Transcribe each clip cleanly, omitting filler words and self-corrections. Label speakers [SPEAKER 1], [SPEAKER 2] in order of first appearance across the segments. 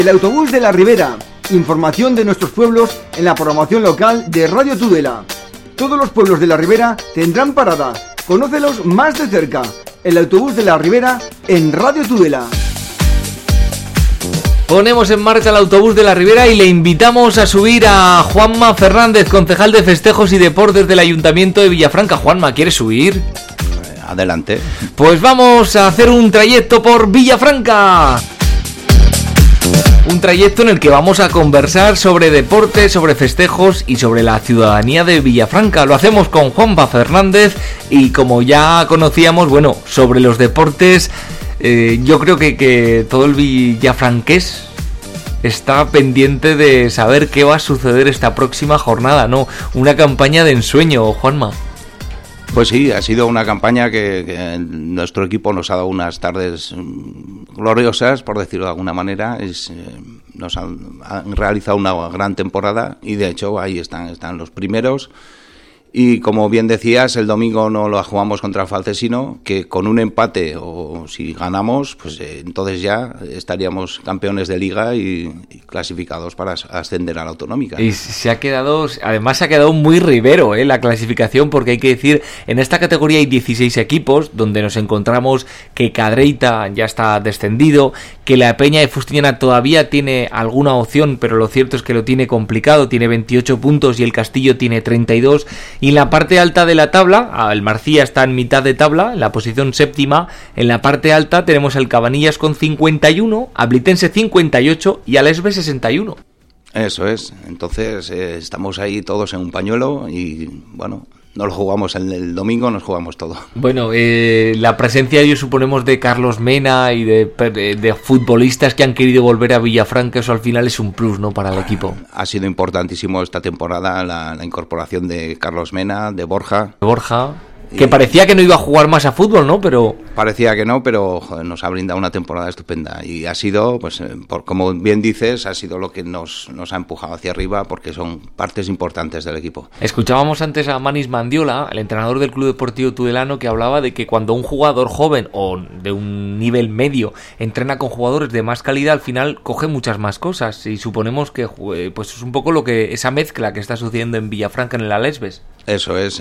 [SPEAKER 1] El autobús de la Ribera. Información de nuestros pueblos en la programación local de Radio Tudela. Todos los pueblos de la Ribera tendrán parada. Conócelos más de cerca. El autobús de la Ribera en Radio Tudela.
[SPEAKER 2] Ponemos en marcha el autobús de la Ribera y le invitamos a subir a Juanma Fernández, concejal de Festejos y Deportes del Ayuntamiento de Villafranca. Juanma, ¿quieres subir?
[SPEAKER 3] Adelante.
[SPEAKER 2] Pues vamos a hacer un trayecto por Villafranca. Un trayecto en el que vamos a conversar sobre deportes, sobre festejos y sobre la ciudadanía de Villafranca. Lo hacemos con Juanma Fernández y como ya conocíamos, bueno, sobre los deportes... yo creo que todo el villafranqués está pendiente de saber qué va a suceder esta próxima jornada, ¿no? Una campaña de ensueño, Juanma.
[SPEAKER 3] Pues sí, ha sido una campaña que nuestro equipo nos ha dado unas tardes gloriosas, por decirlo de alguna manera. Nos han realizado una gran temporada y de hecho ahí están los primeros. Y como bien decías, el domingo no lo jugamos contra Falcesino, que con un empate o si ganamos, pues entonces ya estaríamos campeones de liga y clasificados para ascender a la autonómica.
[SPEAKER 2] Y además se ha quedado muy ribero la clasificación, porque hay que decir, en esta categoría hay 16 equipos, donde nos encontramos que Cadreita ya está descendido, que la Peña de Fustiñana todavía tiene alguna opción, pero lo cierto es que lo tiene complicado, tiene 28 puntos y el Castillo tiene 32. Y en la parte alta de la tabla, el Marcía está en mitad de tabla, en la posición séptima. En la parte alta tenemos al Cabanillas con 51, a Blitense 58 y al Esbe 61.
[SPEAKER 3] Eso es, entonces estamos ahí todos en un pañuelo y bueno... No lo jugamos el domingo, nos jugamos todo.
[SPEAKER 2] Bueno, la presencia, yo suponemos, de Carlos Mena y de futbolistas que han querido volver a Villafranca, eso al final es un plus, ¿no?, para el equipo.
[SPEAKER 3] Ha sido importantísimo esta temporada la incorporación de Carlos Mena, de Borja.
[SPEAKER 2] Que parecía que no iba a jugar más a fútbol, ¿no?
[SPEAKER 3] Parecía que no, pero joder, nos ha brindado una temporada estupenda. Y ha sido, pues como bien dices, ha sido lo que nos ha empujado hacia arriba, porque son partes importantes del equipo.
[SPEAKER 2] Escuchábamos antes a Manis Mandiola, el entrenador del Club Deportivo Tudelano, que hablaba de que cuando un jugador joven o de un nivel medio entrena con jugadores de más calidad, al final coge muchas más cosas. Y suponemos que pues es un poco esa mezcla que está sucediendo en Villafranca, en el Alesbes.
[SPEAKER 3] Eso es,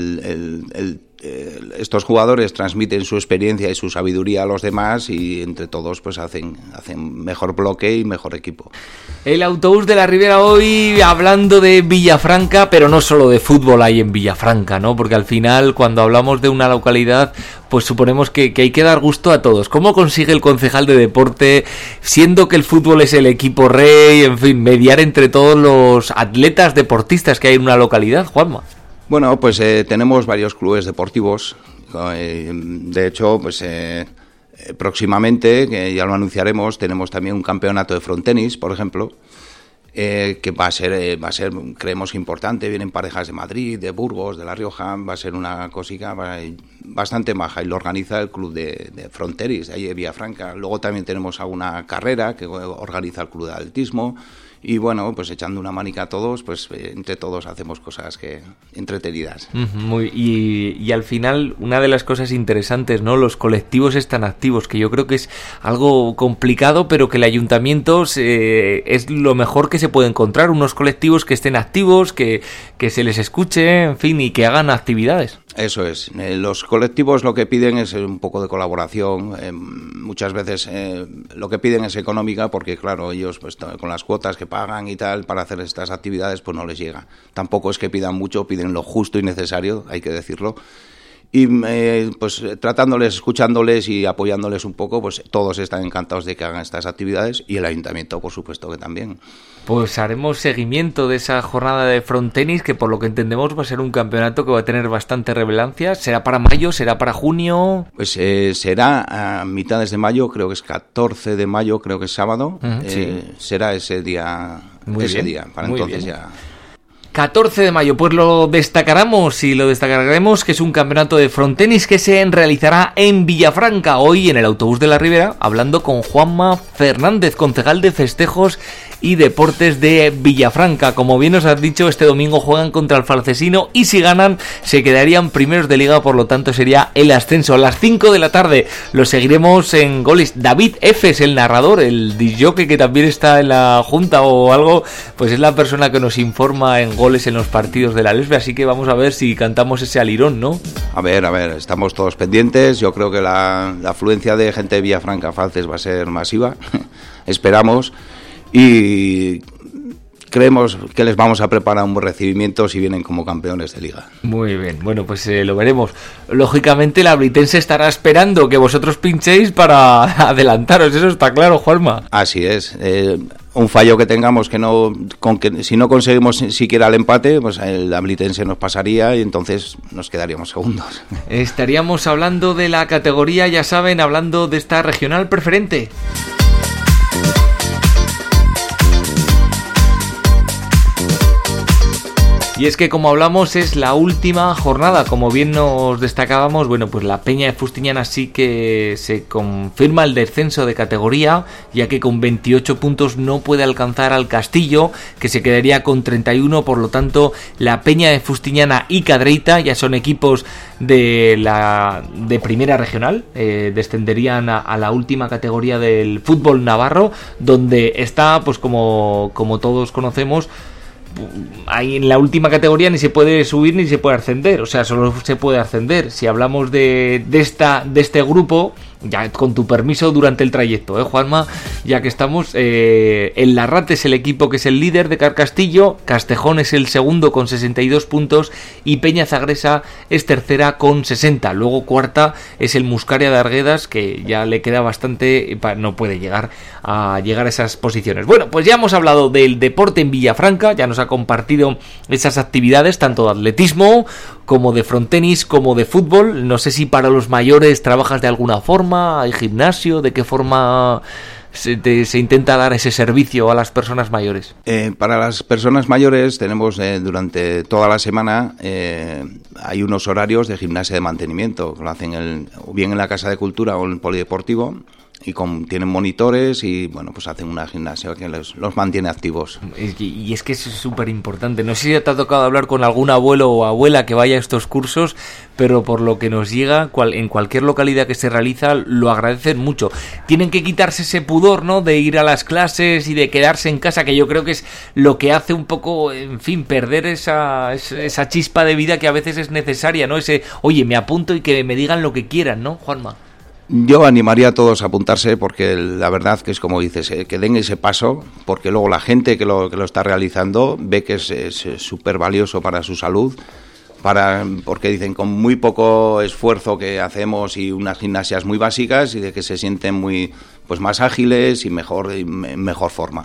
[SPEAKER 3] estos jugadores transmiten su experiencia y su sabiduría a los demás y entre todos pues hacen mejor bloque y mejor equipo.
[SPEAKER 2] El autobús de la Ribera hoy hablando de Villafranca, pero no solo de fútbol hay en Villafranca, ¿no? Porque al final cuando hablamos de una localidad pues suponemos que hay que dar gusto a todos. ¿Cómo consigue el concejal de deporte, siendo que el fútbol es el equipo rey, en fin, mediar entre todos los atletas deportistas que hay en una localidad, Juanma?
[SPEAKER 3] Bueno, pues tenemos varios clubes deportivos. De hecho, pues próximamente, que ya lo anunciaremos, tenemos también un campeonato de frontenis, por ejemplo, que va a ser, creemos, importante. Vienen parejas de Madrid, de Burgos, de La Rioja. Va a ser una cosica bastante maja y lo organiza el club de frontenis de ahí de Villafranca. Luego también tenemos alguna carrera que organiza el club de atletismo. Y bueno, pues echando una manica a todos, pues entre todos hacemos cosas entretenidas.
[SPEAKER 2] Y al final, una de las cosas interesantes, ¿no? Los colectivos están activos, que yo creo que es algo complicado, pero que el ayuntamiento es lo mejor que se puede encontrar. Unos colectivos que estén activos, que se les escuche, en fin, y que hagan actividades.
[SPEAKER 3] Eso es. Los colectivos lo que piden es un poco de colaboración. Muchas veces lo que piden es económica porque, claro, ellos pues con las cuotas que pagan y tal para hacer estas actividades pues no les llega. Tampoco es que pidan mucho, piden lo justo y necesario, hay que decirlo. Y pues tratándoles, escuchándoles y apoyándoles un poco, pues todos están encantados de que hagan estas actividades y el ayuntamiento, por supuesto, que también.
[SPEAKER 2] Pues haremos seguimiento de esa jornada de frontenis, que por lo que entendemos va a ser un campeonato que va a tener bastante relevancia. ¿Será para mayo? ¿Será para junio?
[SPEAKER 3] Pues será a mitades de mayo, creo que es 14 de mayo, creo que es sábado. Sí. Será ese día, para muy entonces bien. Ya...
[SPEAKER 2] 14 de mayo, pues lo destacaremos y lo destacaremos, que es un campeonato de frontenis que se realizará en Villafranca, hoy en el autobús de la Ribera, hablando con Juanma Fernández, concejal de Festejos y Deportes de Villafranca. Como bien os has dicho, este domingo juegan contra el Falcesino y si ganan se quedarían primeros de liga, por lo tanto sería el ascenso. A las 5 de la tarde lo seguiremos en Goles. David Efes, el narrador, el disjockey que también está en la junta o algo, pues es la persona que nos informa en Goles en los partidos de la Lesbe, así que vamos a ver si cantamos ese alirón, ¿no?
[SPEAKER 3] A ver, estamos todos pendientes. Yo creo que la afluencia de gente de Villafranca Falces va a ser masiva, esperamos, y creemos que les vamos a preparar un buen recibimiento si vienen como campeones de liga.
[SPEAKER 2] Muy bien, bueno, pues lo veremos. Lógicamente la Blitense estará esperando que vosotros pinchéis para adelantaros, eso está claro, Juanma.
[SPEAKER 3] Así es. Un fallo que tengamos si no conseguimos siquiera el empate, pues la Blitense nos pasaría y entonces nos quedaríamos segundos.
[SPEAKER 2] Estaríamos hablando de la categoría, ya saben, hablando de esta regional preferente. Y es que, como hablamos, es la última jornada. Como bien nos destacábamos, bueno, pues la Peña de Fustiñana sí que se confirma el descenso de categoría, ya que con 28 puntos no puede alcanzar al Castillo, que se quedaría con 31. Por lo tanto, la Peña de Fustiñana y Cadreita ya son equipos de primera regional, descenderían a la última categoría del fútbol navarro, donde está, pues como todos conocemos, ahí en la última categoría ni se puede subir ni se puede ascender, o sea, solo se puede ascender. Si hablamos de este grupo, ya con tu permiso durante el trayecto, Juanma, ya que estamos, el Larrate es el equipo que es el líder de Carcastillo, Castejón es el segundo con 62 puntos y Peña Zagresa es tercera con 60. Luego cuarta es el Muscaria de Arguedas, que ya le queda bastante, no puede llegar a esas posiciones. Bueno, pues ya hemos hablado del deporte en Villafranca, ya nos ha compartido esas actividades, tanto de atletismo como de frontenis, como de fútbol. No sé si para los mayores trabajas de alguna forma, hay gimnasio, ¿de qué forma se intenta dar ese servicio a las personas mayores?
[SPEAKER 3] Para las personas mayores tenemos durante toda la semana hay unos horarios de gimnasia de mantenimiento, que lo hacen o bien en la Casa de Cultura o en el Polideportivo, y tienen monitores y bueno, pues hacen una gimnasia que los mantiene activos.
[SPEAKER 2] Y es que eso es súper importante. No sé si te ha tocado hablar con algún abuelo o abuela que vaya a estos cursos, pero por lo que nos llega, en cualquier localidad que se realiza, lo agradecen mucho. Tienen que quitarse ese pudor, ¿no?, de ir a las clases y de quedarse en casa, que yo creo que es lo que hace un poco, en fin, perder esa chispa de vida que a veces es necesaria, ¿no? Oye, me apunto y que me digan lo que quieran, ¿no, Juanma?
[SPEAKER 3] Yo animaría a todos a apuntarse, porque la verdad que es como dices, que den ese paso, porque luego la gente que lo está realizando ve que es súper valioso para su salud, porque dicen con muy poco esfuerzo que hacemos y unas gimnasias muy básicas, y de que se sienten más ágiles y mejor forma.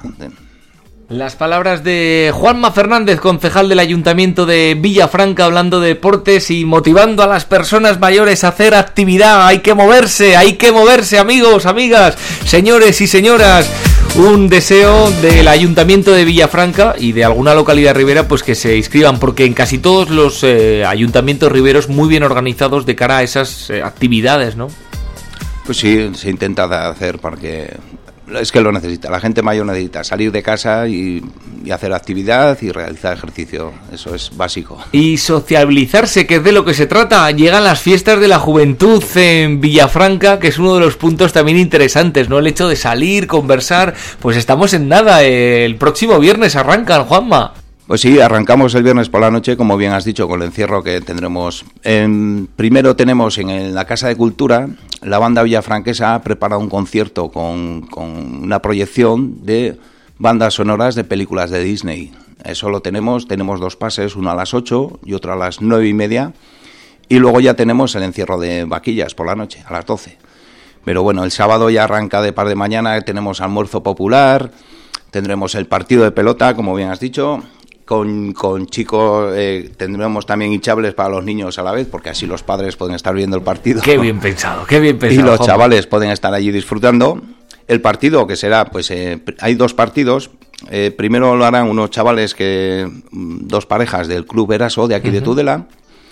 [SPEAKER 2] Las palabras de Juanma Fernández, concejal del Ayuntamiento de Villafranca, hablando de deportes y motivando a las personas mayores a hacer actividad. Hay que moverse, amigos, amigas, señores y señoras. Un deseo del Ayuntamiento de Villafranca y de alguna localidad ribera, pues que se inscriban, porque en casi todos los ayuntamientos riberos muy bien organizados de cara a esas actividades, ¿no? Pues sí, se intenta hacer porque es que lo necesita, la gente mayor necesita salir de casa y hacer actividad y realizar ejercicio, eso es básico. Y sociabilizarse, que es de lo que se trata. Llegan las fiestas de la juventud en Villafranca, que es uno de los puntos también interesantes, ¿no? El hecho de salir, conversar, pues estamos en nada, el próximo viernes arrancan, Juanma. Pues sí, arrancamos el viernes por la noche, como bien has dicho, con el encierro que tendremos. Primero tenemos en la Casa de Cultura, la banda villafranquesa ha preparado un concierto con una proyección de bandas sonoras de películas de Disney. Eso lo tenemos 2 pases, uno a las 8 y otro a las 9:30. Y luego ya tenemos el encierro de vaquillas por la noche, a las 12. Pero bueno, el sábado ya arranca de par de mañana, tenemos almuerzo popular, tendremos el partido de pelota, como bien has dicho. Con chicos, tendremos también hinchables para los niños a la vez, porque así los padres pueden estar viendo el partido. Qué bien pensado, qué bien pensado. Y los chavales pueden estar allí disfrutando. El partido, que será, pues hay 2 partidos. Primero lo harán unos chavales 2 parejas del Club Eraso de aquí de Tudela.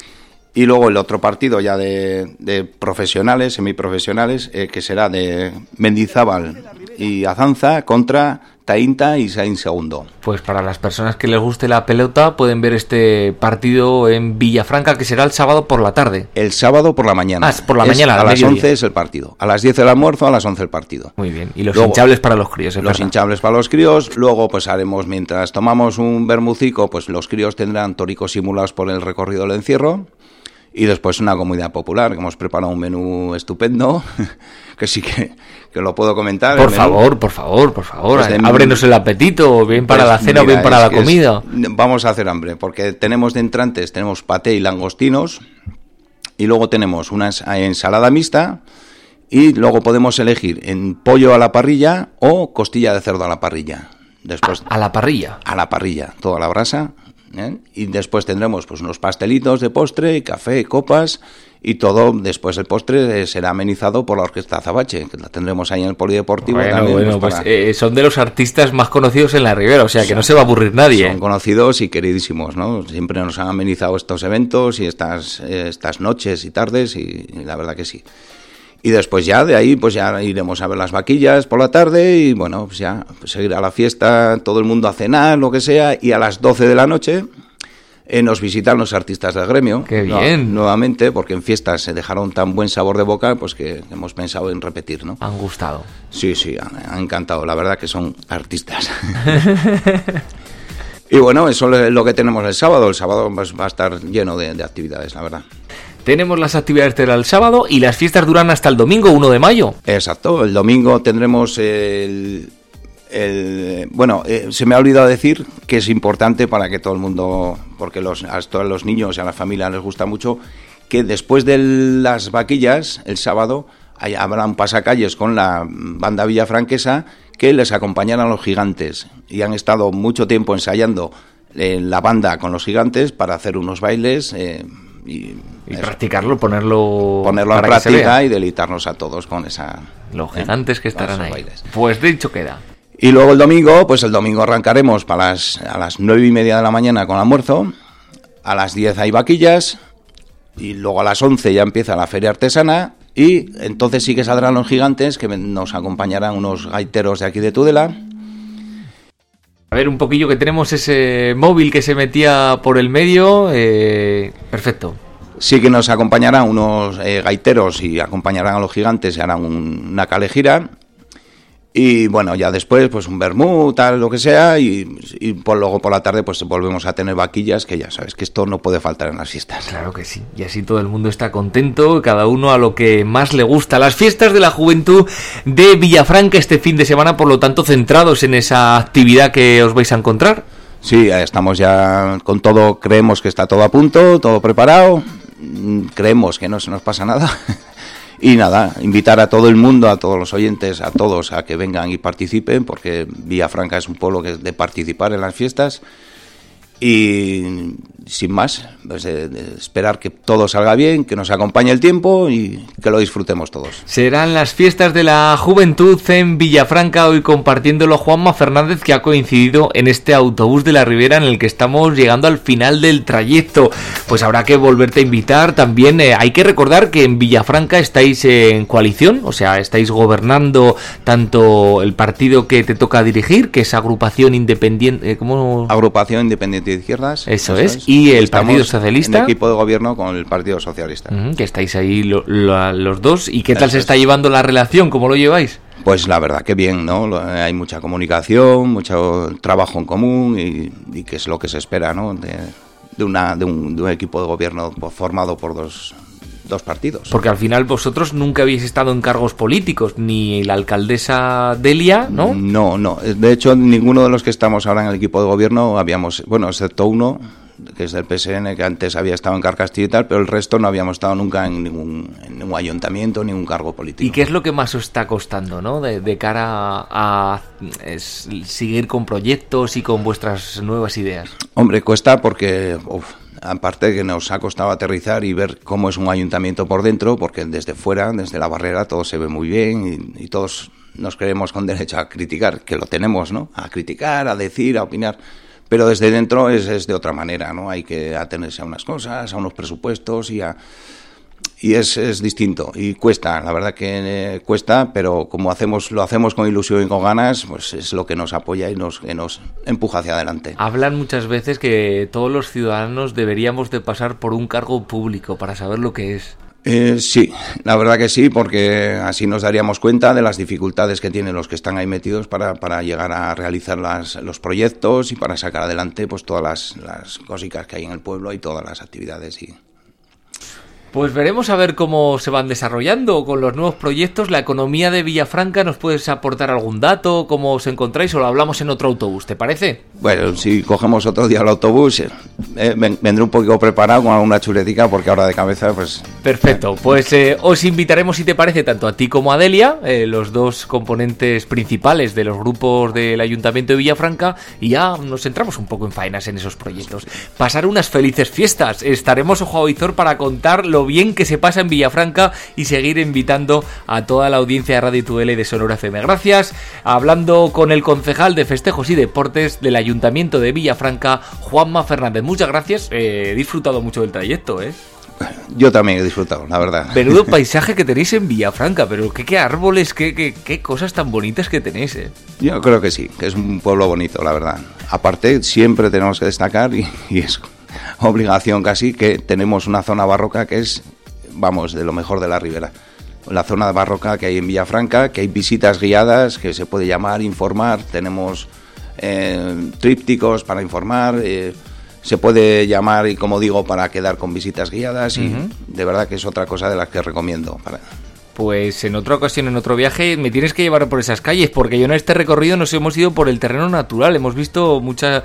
[SPEAKER 2] Y luego el otro partido ya de profesionales, semiprofesionales, que será de Mendizábal
[SPEAKER 3] y Azanza contra Tainta y Sain Segundo.
[SPEAKER 2] Pues para las personas que les guste la pelota pueden ver este partido en Villafranca, que será el sábado por la tarde.
[SPEAKER 3] El sábado por la mañana.
[SPEAKER 2] Por la mañana,
[SPEAKER 3] a las 11 es el partido. A las 10 el almuerzo, a las 11 el partido.
[SPEAKER 2] Muy bien. Y los hinchables para los críos.
[SPEAKER 3] Los hinchables para los críos. Luego pues haremos, mientras tomamos un bermucico, pues los críos tendrán toricos simulados por el recorrido del encierro. Y después una comida popular, que hemos preparado un menú estupendo, que sí que lo puedo comentar.
[SPEAKER 2] Por favor. Pues ábrenos el apetito, bien para la cena o bien para la comida.
[SPEAKER 3] Vamos a hacer hambre, porque tenemos de entrantes, tenemos paté y langostinos, y luego tenemos una ensalada mixta, y luego podemos elegir en pollo a la parrilla o costilla de cerdo a la parrilla. Después,
[SPEAKER 2] ¿A la parrilla?
[SPEAKER 3] A la parrilla, toda la brasa. Y después tendremos pues unos pastelitos de postre, café, copas, y todo. Después el postre será amenizado por la Orquesta Azabache, que la tendremos ahí en el Polideportivo.
[SPEAKER 2] Son de los artistas más conocidos en la Ribera, o sea que no se va a aburrir nadie.
[SPEAKER 3] Son conocidos y queridísimos, ¿no? Siempre nos han amenizado estos eventos y estas noches y tardes, y la verdad que sí. Y después ya de ahí pues ya iremos a ver las vaquillas por la tarde y bueno, pues ya seguirá la fiesta, todo el mundo a cenar, lo que sea, y a las 12 de la noche nos visitan los artistas del gremio.
[SPEAKER 2] ¡Qué bien!
[SPEAKER 3] Nuevamente, porque en fiestas se dejaron tan buen sabor de boca, pues que hemos pensado en repetir, ¿no?
[SPEAKER 2] Han gustado.
[SPEAKER 3] Sí, han encantado, la verdad que son artistas. Y bueno, eso es lo que tenemos el sábado. El sábado pues, va a estar lleno de actividades, la verdad.
[SPEAKER 2] Tenemos las actividades del sábado y las fiestas duran hasta el domingo 1 de mayo.
[SPEAKER 3] Exacto, el domingo tendremos se me ha olvidado decir que es importante para que todo el mundo, porque a todos los niños y a la familia les gusta mucho, que después de las vaquillas, el sábado, habrá un pasacalles con la banda villafranquesa que les acompañarán a los gigantes. Y han estado mucho tiempo ensayando la banda con los gigantes para hacer unos bailes... Y
[SPEAKER 2] practicarlo, ponerlo
[SPEAKER 3] en práctica y deleitarnos a todos con esa...
[SPEAKER 2] Los gigantes que estarán ahí.
[SPEAKER 3] Bailes.
[SPEAKER 2] Pues dicho queda.
[SPEAKER 3] Y luego el domingo arrancaremos a las 9:30 de la mañana con almuerzo, a las 10 hay vaquillas, y luego a las 11 ya empieza la feria artesana, y entonces sí que saldrán los gigantes, que nos acompañarán unos gaiteros de aquí de Tudela.
[SPEAKER 2] A ver, un poquillo que tenemos ese móvil que se metía por el medio. Perfecto.
[SPEAKER 3] Sí que nos acompañarán unos gaiteros y acompañarán a los gigantes y harán una calejira. Y bueno, ya después pues un vermú, tal, lo que sea, y luego por la tarde pues volvemos a tener vaquillas, que ya sabes que esto no puede faltar en las fiestas.
[SPEAKER 2] Claro que sí, y así todo el mundo está contento, cada uno a lo que más le gusta. Las fiestas de la juventud de Villafranca este fin de semana, por lo tanto centrados en esa actividad que os vais a encontrar.
[SPEAKER 3] Sí, estamos ya con todo, creemos que está todo a punto, todo preparado, creemos que no se nos pasa nada. Y nada, invitar a todo el mundo, a todos los oyentes, a todos a que vengan y participen, porque Villafranca es un pueblo que es de participar en las fiestas. Y sin más, pues esperar que todo salga bien, que nos acompañe el tiempo y que lo disfrutemos todos.
[SPEAKER 2] Serán las fiestas de la juventud en Villafranca, hoy compartiéndolo Juanma Fernández, que ha coincidido en este autobús de la Ribera en el que estamos llegando al final del trayecto. Pues habrá que volverte a invitar. También hay que recordar que en Villafranca estáis en coalición, o sea, estáis gobernando tanto el partido que te toca dirigir, que es Agrupación Independiente... ¿cómo?
[SPEAKER 3] Agrupación Independiente de Izquierdas.
[SPEAKER 2] Eso es. Y el Partido Socialista.
[SPEAKER 3] En equipo de gobierno con el Partido Socialista.
[SPEAKER 2] Que estáis ahí los dos. ¿Y qué tal se está llevando la relación? ¿Cómo lo lleváis?
[SPEAKER 3] Pues la verdad que bien, ¿no? Hay mucha comunicación, mucho trabajo en común y que es lo que se espera, ¿no? De un equipo de gobierno formado por dos partidos.
[SPEAKER 2] Porque al final vosotros nunca habéis estado en cargos políticos, ni la alcaldesa Delia, ¿no?
[SPEAKER 3] No. De hecho, ninguno de los que estamos ahora en el equipo de gobierno habíamos, bueno, excepto uno, que es del PSN, que antes había estado en Carcastillo y tal, pero el resto no habíamos estado nunca en ningún ayuntamiento, ningún cargo político.
[SPEAKER 2] ¿Y qué es lo que más os está costando, ¿no? De cara a seguir con proyectos y con vuestras nuevas ideas.
[SPEAKER 3] Hombre, cuesta porque... aparte de que nos ha costado aterrizar y ver cómo es un ayuntamiento por dentro, porque desde fuera, desde la barrera, todo se ve muy bien y todos nos creemos con derecho a criticar, que lo tenemos, ¿no? A criticar, a decir, a opinar, pero desde dentro es de otra manera, ¿no? Hay que atenerse a unas cosas, a unos presupuestos y y es distinto y cuesta, la verdad que cuesta, pero como lo hacemos con ilusión y con ganas, pues es lo que nos apoya y que nos empuja hacia adelante.
[SPEAKER 2] Hablan muchas veces que todos los ciudadanos deberíamos de pasar por un cargo público para saber lo que es.
[SPEAKER 3] Sí, la verdad que sí, porque así nos daríamos cuenta de las dificultades que tienen los que están ahí metidos para llegar a realizar los proyectos y para sacar adelante pues todas las cositas que hay en el pueblo y todas las actividades.
[SPEAKER 2] Pues veremos a ver cómo se van desarrollando con los nuevos proyectos. La economía de Villafranca, ¿nos puedes aportar algún dato? ¿Cómo os encontráis? ¿O lo hablamos en otro autobús? ¿Te parece?
[SPEAKER 3] Bueno, si cogemos otro día el autobús, vendré un poquito preparado con alguna chuletica, porque ahora de cabeza, pues...
[SPEAKER 2] Perfecto, pues os invitaremos, si te parece, tanto a ti como a Delia, los dos componentes principales de los grupos del Ayuntamiento de Villafranca, y ya nos centramos un poco en faenas en esos proyectos. Pasar unas felices fiestas. Estaremos ojo a visor para contar lo bien que se pasa en Villafranca y seguir invitando a toda la audiencia de Radio Tudela y de Sonora FM. Gracias. Hablando con el concejal de Festejos y Deportes del Ayuntamiento de Villafranca, Juanma Fernández. Muchas gracias. He disfrutado mucho del trayecto, ¿eh?
[SPEAKER 3] Yo también he disfrutado, la verdad.
[SPEAKER 2] Menudo paisaje que tenéis en Villafranca, pero qué árboles, qué cosas tan bonitas que tenéis, ¿eh?
[SPEAKER 3] Yo creo que sí, que es un pueblo bonito, la verdad. Aparte, siempre tenemos que destacar, y es obligación casi, que tenemos una zona barroca que es, vamos, de lo mejor de la Ribera. La zona barroca que hay en Villafranca, que hay visitas guiadas, que se puede llamar, informar, tenemos trípticos para informar, se puede llamar, y como digo, para quedar con visitas guiadas, y de verdad que es otra cosa de las que recomiendo.
[SPEAKER 2] Pues en otra ocasión, en otro viaje, me tienes que llevar por esas calles, porque yo en este recorrido nos hemos ido por el terreno natural, hemos visto mucha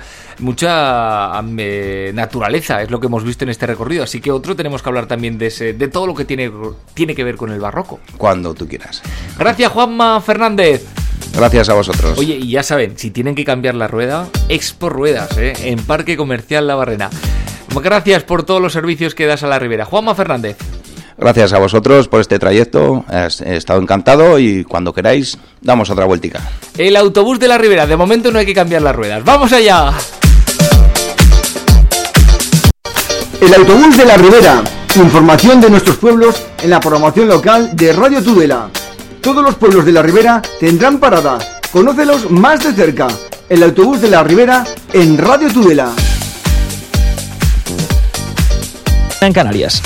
[SPEAKER 2] naturaleza, es lo que hemos visto en este recorrido, así que tenemos que hablar también de todo lo que tiene que ver con el barroco.
[SPEAKER 3] Cuando tú quieras.
[SPEAKER 2] Gracias, Juanma Fernández.
[SPEAKER 3] Gracias a vosotros.
[SPEAKER 2] Oye, y ya saben, si tienen que cambiar la rueda, Expo Ruedas, en Parque Comercial La Barrena. Gracias por todos los servicios que das a la Ribera. Juanma Fernández.
[SPEAKER 3] Gracias a vosotros por este trayecto, he estado encantado y cuando queráis damos otra vueltica.
[SPEAKER 2] El autobús de la Ribera, de momento no hay que cambiar las ruedas. ¡Vamos allá!
[SPEAKER 1] El autobús de la Ribera, información de nuestros pueblos en la programación local de Radio Tudela. Todos los pueblos de la Ribera tendrán parada, conócelos más de cerca. El autobús de la Ribera en Radio Tudela.
[SPEAKER 4] En Canarias.